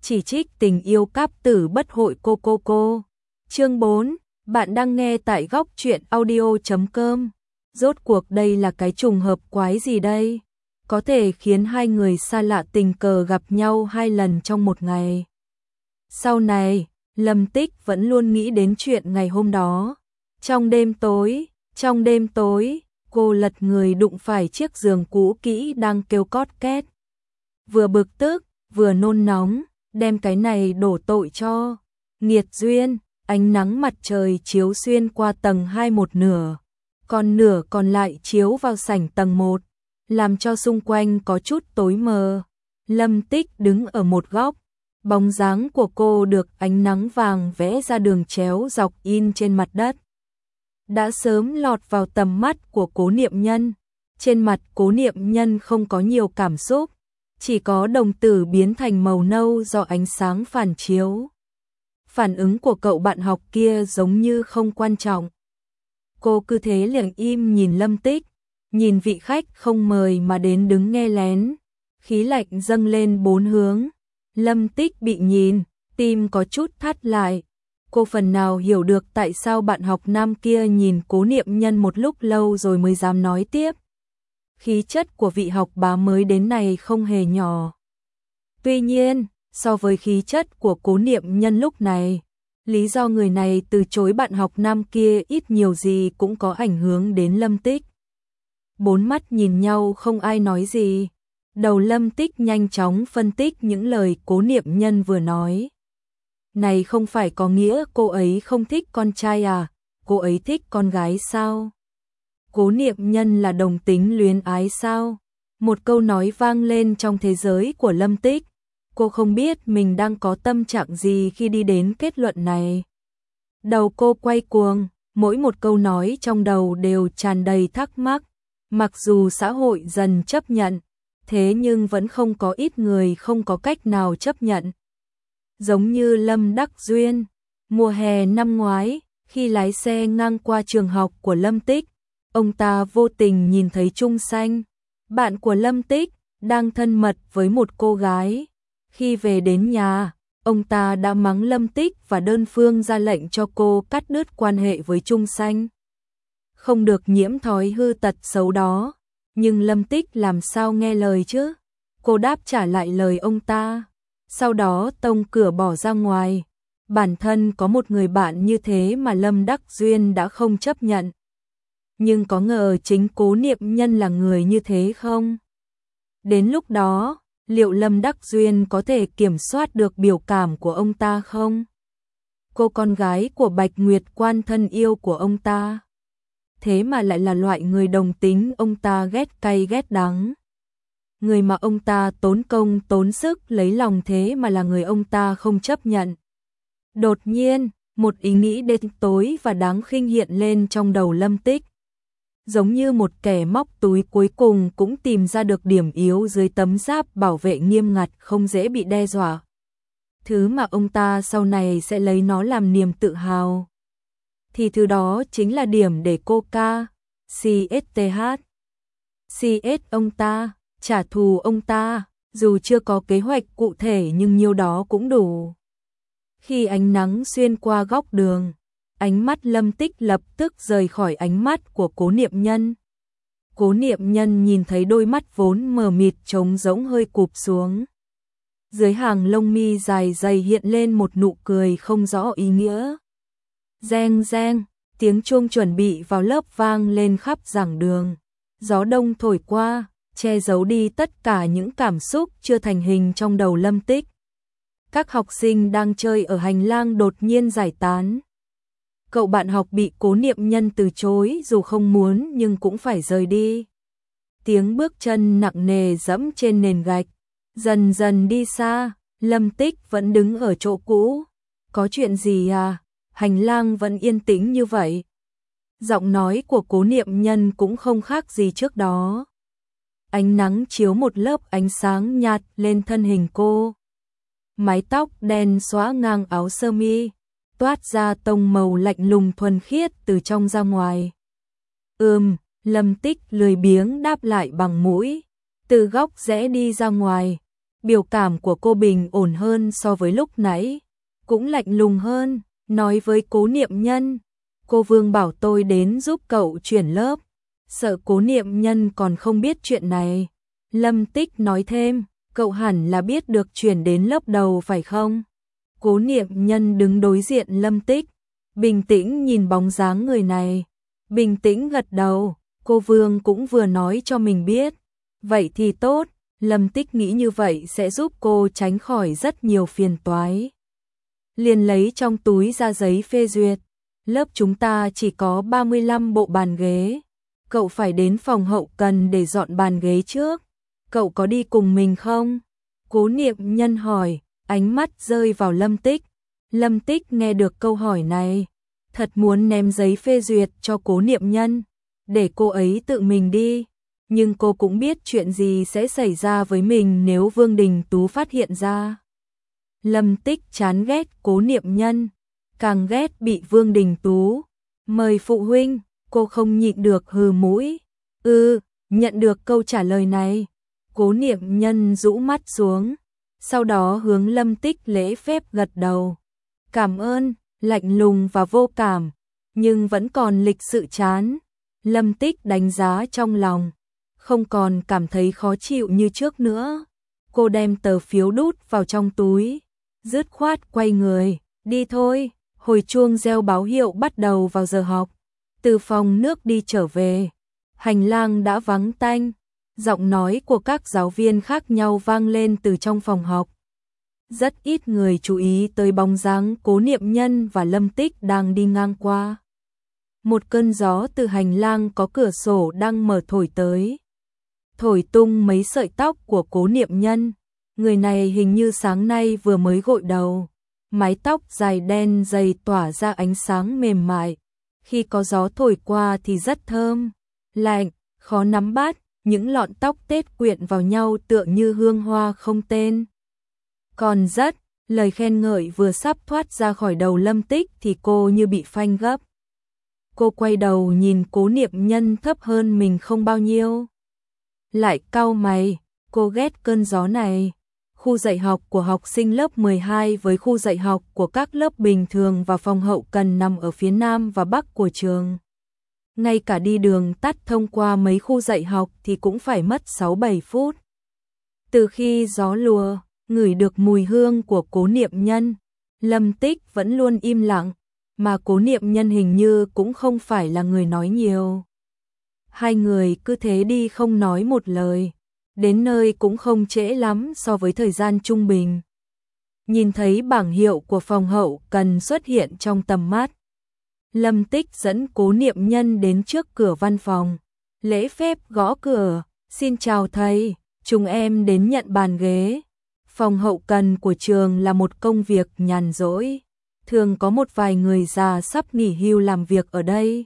chỉ trích tình yêu cáp tử bất hội cô. Chương 4, bạn đang nghe tại góc truyện audio.com. Rốt cuộc đây là cái trùng hợp quái gì đây? Có thể khiến hai người xa lạ tình cờ gặp nhau 2 lần trong một ngày. Sau này, Lâm Tích vẫn luôn nghĩ đến chuyện ngày hôm đó. Trong đêm tối, cô lật người đụng phải chiếc giường cũ kỹ đang kêu cót két. Vừa bực tức, vừa nôn nóng, đem cái này đổ tội cho nghiệt duyên. Ánh nắng mặt trời chiếu xuyên qua tầng 2 một nửa, còn nửa còn lại chiếu vào sảnh tầng 1, làm cho xung quanh có chút tối mờ. Lâm Tích đứng ở một góc, bóng dáng của cô được ánh nắng vàng vẽ ra đường chéo dọc in trên mặt đất. Đã sớm lọt vào tầm mắt của Cố Niệm Nhân. Trên mặt Cố Niệm Nhân không có nhiều cảm xúc, chỉ có đồng tử biến thành màu nâu do ánh sáng phản chiếu. Phản ứng của cậu bạn học kia giống như không quan trọng. Cô cứ thế lặng im nhìn Lâm Tích, nhìn vị khách không mời mà đến đứng nghe lén. Khí lạnh dâng lên 4 hướng. Lâm Tích bị nhìn, tim có chút thắt lại. Cô phần nào hiểu được tại sao bạn học nam kia nhìn Cố Niệm Nhân một lúc lâu rồi mới dám nói tiếp. Khí chất của vị học bá mới đến này không hề nhỏ. Tuy nhiên, so với khí chất của Cố Niệm Nhân lúc này, lý do người này từ chối bạn học nam kia ít nhiều gì cũng có ảnh hưởng đến Lâm Tích. 4 mắt nhìn nhau không ai nói gì. Đầu Lâm Tích nhanh chóng phân tích những lời Cố Niệm Nhân vừa nói. Này không phải có nghĩa cô ấy không thích con trai à, cô ấy thích con gái sao? Cố Niệm Nhân là đồng tính luyến ái sao? Một câu nói vang lên trong thế giới của Lâm Tích. Cô không biết mình đang có tâm trạng gì khi đi đến kết luận này. Đầu cô quay cuồng, mỗi một câu nói trong đầu đều tràn đầy thắc mắc. Mặc dù xã hội dần chấp nhận, thế nhưng vẫn không có ít người không có cách nào chấp nhận. Giống như Lâm Đắc Duyên, mùa hè năm ngoái, khi lái xe ngang qua trường học của Lâm Tích, ông ta vô tình nhìn thấy Trung Xanh, bạn của Lâm Tích, đang thân mật với một cô gái. Khi về đến nhà, ông ta đã mắng Lâm Tích và đơn phương ra lệnh cho cô cắt đứt quan hệ với Trung Xanh. Không được nhiễm thói hư tật xấu đó, nhưng Lâm Tích làm sao nghe lời chứ? Cô đáp trả lại lời ông ta, sau đó tông cửa bỏ ra ngoài. Bản thân có một người bạn như thế mà Lâm Đắc Duyên đã không chấp nhận. Nhưng có ngờ chính Cố Niệm Nhân là người như thế không? Đến lúc đó, liệu Lâm Đắc Duyên có thể kiểm soát được biểu cảm của ông ta không? Cô con gái của Bạch Nguyệt Quan thân yêu của ông ta, thế mà lại là loại người đồng tính ông ta ghét cay ghét đắng. Người mà ông ta tốn công tốn sức lấy lòng thế mà là người ông ta không chấp nhận. Đột nhiên, một ý nghĩ đen tối và đáng khinh hiện lên trong đầu Lâm Tích. Giống như một kẻ móc túi cuối cùng cũng tìm ra được điểm yếu dưới tấm giáp bảo vệ nghiêm ngặt không dễ bị đe dọa. Thứ mà ông ta sau này sẽ lấy nó làm niềm tự hào. Thì thứ đó chính là điểm để cô ca, CSTH. CS ông ta, trả thù ông ta, dù chưa có kế hoạch cụ thể nhưng nhiêu đó cũng đủ. Khi ánh nắng xuyên qua góc đường, ánh mắt Lâm Tích lập tức rời khỏi ánh mắt của Cố Niệm Nhân. Cố Niệm Nhân nhìn thấy đôi mắt vốn mờ mịt trống rỗng hơi cụp xuống. Dưới hàng lông mi dài dày hiện lên một nụ cười không rõ ý nghĩa. Reng reng, tiếng chuông chuẩn bị vào lớp vang lên khắp giảng đường. Gió đông thổi qua, che giấu đi tất cả những cảm xúc chưa thành hình trong đầu Lâm Tích. Các học sinh đang chơi ở hành lang đột nhiên giải tán. Cậu bạn học bị Cố Niệm Nhân từ chối dù không muốn nhưng cũng phải rời đi. Tiếng bước chân nặng nề dẫm trên nền gạch, dần dần đi xa. Lâm Tích vẫn đứng ở chỗ cũ. Có chuyện gì à? Hành lang vẫn yên tĩnh như vậy. Giọng nói của Cố Niệm Nhân cũng không khác gì trước đó. Ánh nắng chiếu một lớp ánh sáng nhạt lên thân hình cô. Mái tóc đen xõa ngang áo sơ mi, toát ra tông màu lạnh lùng thuần khiết từ trong ra ngoài. Lâm Tích lười biếng đáp lại bằng mũi, từ góc rẽ đi ra ngoài. Biểu cảm của cô bình ổn hơn so với lúc nãy, cũng lạnh lùng hơn, nói với Cố Niệm Nhân, cô Vương bảo tôi đến giúp cậu chuyển lớp, sợ Cố Niệm Nhân còn không biết chuyện này. Lâm Tích nói thêm, cậu hẳn là biết được chuyển đến lớp đầu phải không? Cố Niệm Nhân đứng đối diện Lâm Tích, bình tĩnh nhìn bóng dáng người này, bình tĩnh gật đầu, cô Vương cũng vừa nói cho mình biết. Vậy thì tốt, Lâm Tích nghĩ như vậy sẽ giúp cô tránh khỏi rất nhiều phiền toái. Liền lấy trong túi ra giấy phê duyệt, lớp chúng ta chỉ có 35 bộ bàn ghế, cậu phải đến phòng hậu cần để dọn bàn ghế trước, cậu có đi cùng mình không? Cố Niệm Nhân hỏi, ánh mắt rơi vào Lâm Tích. Lâm Tích nghe được câu hỏi này, thật muốn ném giấy phê duyệt cho Cố Niệm Nhân, để cô ấy tự mình đi. Nhưng cô cũng biết chuyện gì sẽ xảy ra với mình nếu Vương Đình Tú phát hiện ra. Lâm Tích chán ghét Cố Niệm Nhân, càng ghét bị Vương Đình Tú mời phụ huynh, cô không nhịn được hừ mũi. Nhận được câu trả lời này, Cố Niệm Nhân rũ mắt xuống, sau đó hướng Lâm Tích lễ phép gật đầu. Cảm ơn, lạnh lùng và vô cảm, nhưng vẫn còn lịch sự chán. Lâm Tích đánh giá trong lòng, không còn cảm thấy khó chịu như trước nữa. Cô đem tờ phiếu đút vào trong túi, dứt khoát quay người, đi thôi. Hồi chuông reo báo hiệu bắt đầu vào giờ học. Từ phòng nước đi trở về, hành lang đã vắng tanh, giọng nói của các giáo viên khác nhau vang lên từ trong phòng học. Rất ít người chú ý tới bóng dáng Cố Niệm Nhân và Lâm Tích đang đi ngang qua. Một cơn gió từ hành lang có cửa sổ đang mở thổi tới, thổi tung mấy sợi tóc của Cố Niệm Nhân. Người này hình như sáng nay vừa mới gội đầu, mái tóc dài đen dày tỏa ra ánh sáng mềm mại. Khi có gió thổi qua thì rất thơm, lạnh, khó nắm bắt, những lọn tóc tết quyện vào nhau tựa như hương hoa không tên. Còn rất, lời khen ngợi vừa sắp thoát ra khỏi đầu Lâm Tích thì cô như bị phanh gấp. Cô quay đầu nhìn Cố Niệm Nhân thấp hơn mình không bao nhiêu. Lại cau mày, cô ghét cơn gió này. Khu dạy học của học sinh lớp 12 với khu dạy học của các lớp bình thường và phòng hậu cần nằm ở phía nam và bắc của trường. Ngay cả đi đường tắt thông qua mấy khu dạy học thì cũng phải mất 6-7 phút. Từ khi gió lùa, ngửi được mùi hương của Cố Niệm Nhân, Lâm Tích vẫn luôn im lặng, mà Cố Niệm Nhân hình như cũng không phải là người nói nhiều. Hai người cứ thế đi không nói một lời, đến nơi cũng không trễ lắm so với thời gian trung bình. Nhìn thấy bảng hiệu của phòng hậu cần xuất hiện trong tầm mắt, Lâm Tích dẫn Cố Niệm Nhân đến trước cửa văn phòng, lễ phép gõ cửa, xin chào thầy, chúng em đến nhận bàn ghế. Phòng hậu cần của trường là một công việc nhàn rỗi, thường có một vài người già sắp nghỉ hưu làm việc ở đây.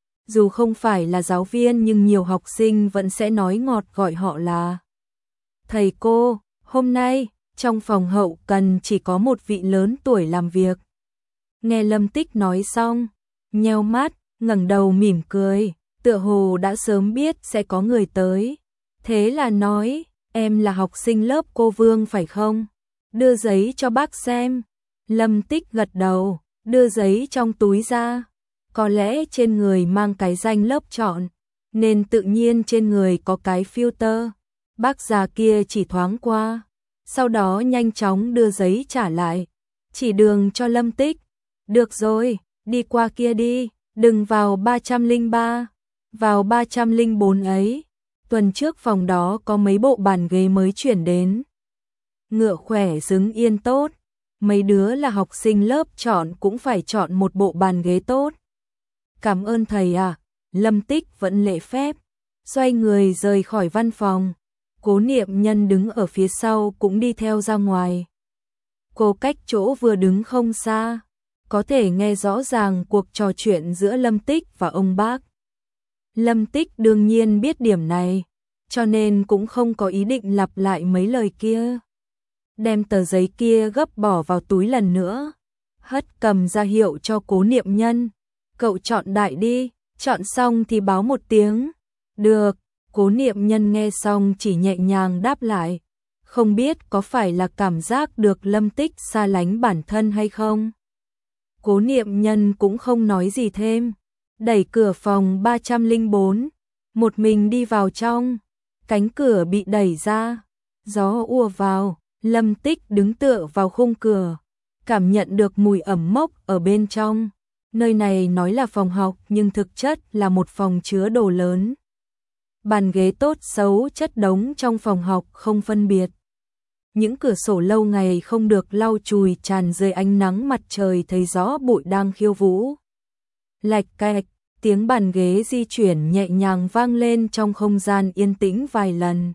Dù không phải là giáo viên nhưng nhiều học sinh vẫn sẽ nói ngọt gọi họ là thầy cô. Hôm nay, trong phòng hậu cần chỉ có một vị lớn tuổi làm việc. Nghe Lâm Tích nói xong, nheo mắt, ngẩng đầu mỉm cười, tựa hồ đã sớm biết sẽ có người tới. Thế là nói, em là học sinh lớp cô Vương phải không? Đưa giấy cho bác xem. Lâm Tích gật đầu, đưa giấy trong túi ra. Có lẽ trên người mang cái danh lớp chọn, nên tự nhiên trên người có cái filter. Bác già kia chỉ thoáng qua, sau đó nhanh chóng đưa giấy trả lại, chỉ đường cho Lâm Tích. Được rồi, đi qua kia đi, đừng vào 303, vào 304 ấy. Tuần trước phòng đó có mấy bộ bàn ghế mới chuyển đến. Ngựa khỏe xứng yên tốt, mấy đứa là học sinh lớp chọn cũng phải chọn một bộ bàn ghế tốt. Cảm ơn thầy ạ. Lâm Tích vẫn lễ phép, xoay người rời khỏi văn phòng. Cố Niệm Nhân đứng ở phía sau cũng đi theo ra ngoài. Cô cách chỗ vừa đứng không xa, có thể nghe rõ ràng cuộc trò chuyện giữa Lâm Tích và ông bác. Lâm Tích đương nhiên biết điểm này, cho nên cũng không có ý định lặp lại mấy lời kia. Đem tờ giấy kia gấp bỏ vào túi lần nữa, hất cầm ra hiệu cho Cố Niệm Nhân. Cậu chọn đại đi, chọn xong thì báo một tiếng. Được, Cố Niệm Nhân nghe xong chỉ nhẹ nhàng đáp lại, không biết có phải là cảm giác được Lâm Tích xa lánh bản thân hay không. Cố Niệm Nhân cũng không nói gì thêm, đẩy cửa phòng 304, một mình đi vào trong. Cánh cửa bị đẩy ra, gió ùa vào, Lâm Tích đứng tựa vào khung cửa, cảm nhận được mùi ẩm mốc ở bên trong. Nơi này nói là phòng học nhưng thực chất là một phòng chứa đồ lớn. Bàn ghế tốt xấu chất đống trong phòng học không phân biệt. Những cửa sổ lâu ngày không được lau chùi tràn dưới ánh nắng mặt trời, thấy rõ bụi đang khiêu vũ. Lạch cạch, tiếng bàn ghế di chuyển nhẹ nhàng vang lên trong không gian yên tĩnh vài lần,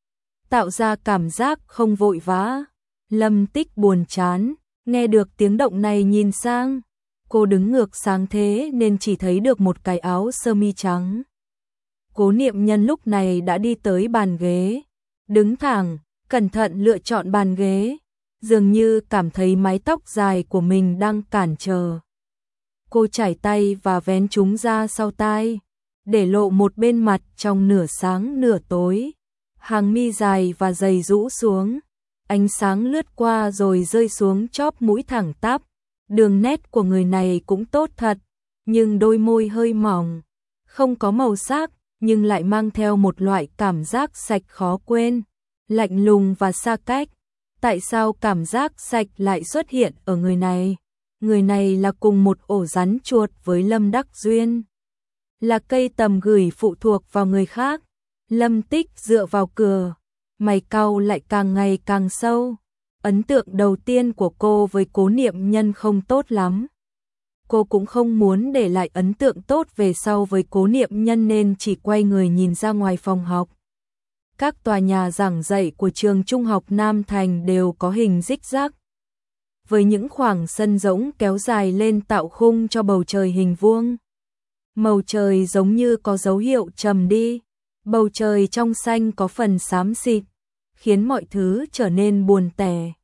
tạo ra cảm giác không vội vã. Lâm Tích buồn chán, nghe được tiếng động này nhìn sang. Cô đứng ngược sáng thế nên chỉ thấy được một cái áo sơ mi trắng. Cố Niệm Nhân lúc này đã đi tới bàn ghế, đứng thẳng, cẩn thận lựa chọn bàn ghế, dường như cảm thấy mái tóc dài của mình đang cản trở. Cô chải tay và vén chúng ra sau tai, để lộ một bên mặt trong nửa sáng nửa tối. Hàng mi dài và dày rũ xuống, ánh sáng lướt qua rồi rơi xuống chóp mũi thẳng tắp. Đường nét của người này cũng tốt thật, nhưng đôi môi hơi mỏng, không có màu sắc, nhưng lại mang theo một loại cảm giác sạch khó quên, lạnh lùng và xa cách. Tại sao cảm giác sạch lại xuất hiện ở người này? Người này là cùng một ổ rắn chuột với Lâm Đắc Duyên, là cây tầm gửi phụ thuộc vào người khác. Lâm Tích dựa vào cửa, mày cau lại càng ngày càng sâu. Ấn tượng đầu tiên của cô với Cố Niệm Nhân không tốt lắm. Cô cũng không muốn để lại ấn tượng tốt về sau với Cố Niệm Nhân nên chỉ quay người nhìn ra ngoài phòng học. Các tòa nhà giảng dạy của trường Trung học Nam Thành đều có hình rích rác, với những khoảng sân rỗng kéo dài lên tạo khung cho bầu trời hình vuông. Màu trời giống như có dấu hiệu trầm đi, bầu trời trong xanh có phần xám xịt, khiến mọi thứ trở nên buồn tẻ.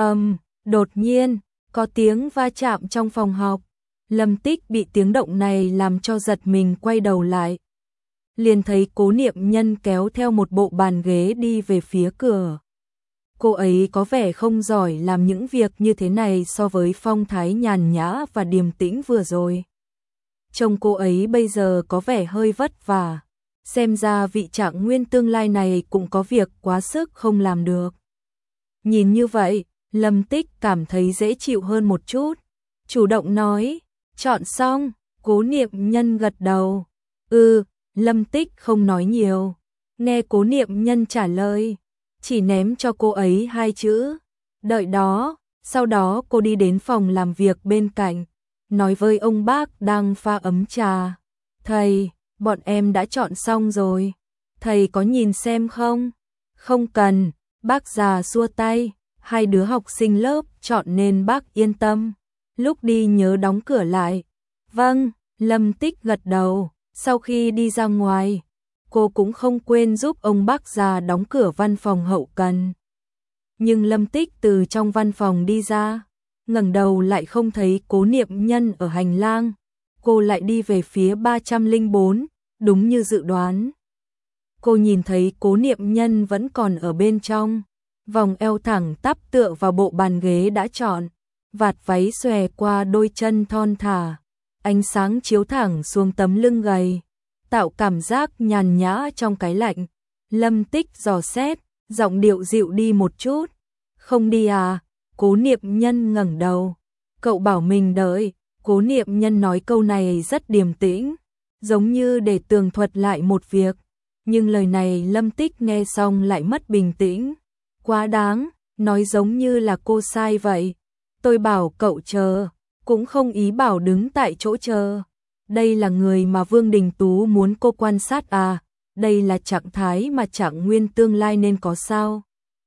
Đột nhiên, có tiếng va chạm trong phòng học. Lâm Tích bị tiếng động này làm cho giật mình, quay đầu lại. Liền thấy Cố Niệm Nhân kéo theo một bộ bàn ghế đi về phía cửa. Cô ấy có vẻ không giỏi làm những việc như thế này so với phong thái nhàn nhã và điềm tĩnh vừa rồi. Trông cô ấy bây giờ có vẻ hơi vất vả. Xem ra vị Trạng Nguyên tương lai này cũng có việc quá sức không làm được. Nhìn như vậy, Lâm Tích cảm thấy dễ chịu hơn một chút. Chủ động nói, chọn xong. Cố Niệm Nhân gật đầu. Lâm Tích không nói nhiều. Nghe Cố Niệm Nhân trả lời, chỉ ném cho cô ấy 2 chữ, đợi đó. Sau đó cô đi đến phòng làm việc bên cạnh, nói với ông bác đang pha ấm trà. Thầy, bọn em đã chọn xong rồi. Thầy có nhìn xem không? Không cần, bác già xua tay. 2 đứa học sinh lớp chọn nên bác yên tâm. Lúc đi nhớ đóng cửa lại. Vâng, Lâm Tích gật đầu. Sau khi đi ra ngoài, cô cũng không quên giúp ông bác già đóng cửa văn phòng hậu cần. Nhưng Lâm Tích từ trong văn phòng đi ra, ngẩng đầu lại không thấy Cố Niệm Nhân ở hành lang. Cô lại đi về phía 304, đúng như dự đoán. Cô nhìn thấy Cố Niệm Nhân vẫn còn ở bên trong, vòng eo thẳng tắp tựa vào bộ bàn ghế đã chọn, vạt váy xòe qua đôi chân thon thả, ánh sáng chiếu thẳng xuống tấm lưng gầy, tạo cảm giác nhàn nhã trong cái lạnh. Lâm Tích dò xét, giọng điệu dịu đi một chút. Không đi à? Cố Niệm Nhân ngẩng đầu. Cậu bảo mình đợi. Cố Niệm Nhân nói câu này rất điềm tĩnh, giống như để tường thuật lại một việc. Nhưng lời này Lâm Tích nghe xong lại mất bình tĩnh. Quá đáng, nói giống như là cô sai vậy. Tôi bảo cậu chờ, cũng không ý bảo đứng tại chỗ chờ. Đây là người mà Vương Đình Tú muốn cô quan sát à? Đây là trạng thái mà Trạng Nguyên tương lai nên có sao?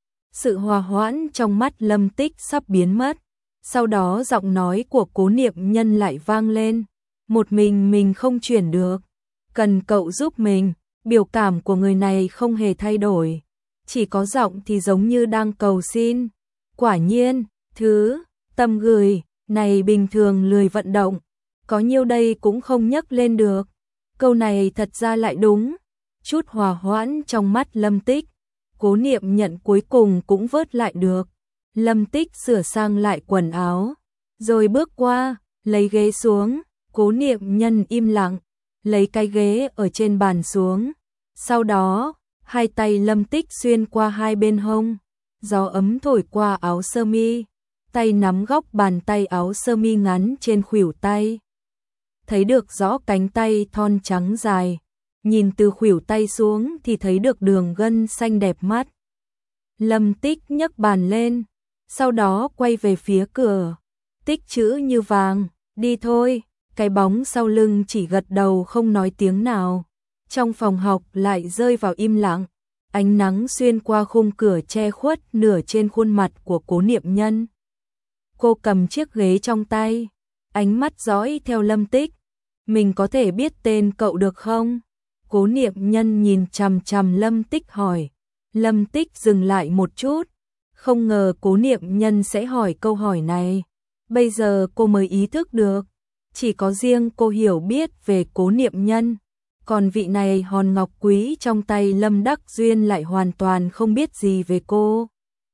Sự hòa hoãn trong mắt Lâm Tích sắp biến mất. Sau đó giọng nói của Cố Niệm Nhân lại vang lên. Một mình không chuyển được. Cần cậu giúp mình. Biểu cảm của người này không hề thay đổi. Chỉ có giọng thì giống như đang cầu xin. Quả nhiên, thứ tâm gửi này bình thường lười vận động. Có nhiêu đây cũng không nhấc lên được. Câu này thật ra lại đúng. Chút hòa hoãn trong mắt Lâm Tích. Cố Niệm Nhận cuối cùng cũng vớt lại được. Lâm Tích sửa sang lại quần áo, rồi bước qua, lấy ghế xuống. Cố Niệm Nhân im lặng, lấy cái ghế ở trên bàn xuống. Sau đó, hai tay Lâm Tích xuyên qua hai bên hông, gió ấm thổi qua áo sơ mi, tay nắm góc bàn tay áo sơ mi ngắn trên khuỷu tay. Thấy được rõ cánh tay thon trắng dài, nhìn từ khuỷu tay xuống thì thấy được đường gân xanh đẹp mắt. Lâm Tích nhấc bàn lên, sau đó quay về phía cửa. Tích chữ như vàng, đi thôi. Cái bóng sau lưng chỉ gật đầu không nói tiếng nào. Trong phòng học lại rơi vào im lặng. Ánh nắng xuyên qua khung cửa che khuất nửa trên khuôn mặt của Cố Niệm Nhân. Cô cầm chiếc ghế trong tay, ánh mắt dõi theo Lâm Tích. Mình có thể biết tên cậu được không? Cố Niệm Nhân nhìn chằm chằm Lâm Tích hỏi. Lâm Tích dừng lại một chút, không ngờ Cố Niệm Nhân sẽ hỏi câu hỏi này. Bây giờ cô mới ý thức được, chỉ có riêng cô hiểu biết về Cố Niệm Nhân, còn vị này hòn ngọc quý trong tay Lâm Đắc Duyên lại hoàn toàn không biết gì về cô.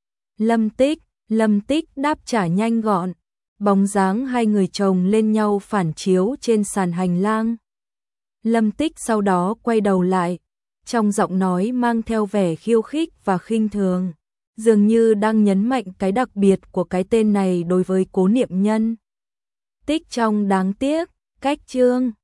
Lâm Tích đáp trả nhanh gọn, bóng dáng hai người chồng lên nhau phản chiếu trên sàn hành lang. Lâm Tích sau đó quay đầu lại, trong giọng nói mang theo vẻ khiêu khích và khinh thường, dường như đang nhấn mạnh cái đặc biệt của cái tên này đối với Cố Niệm Nhân. Tích trong đáng tiếc, cách chương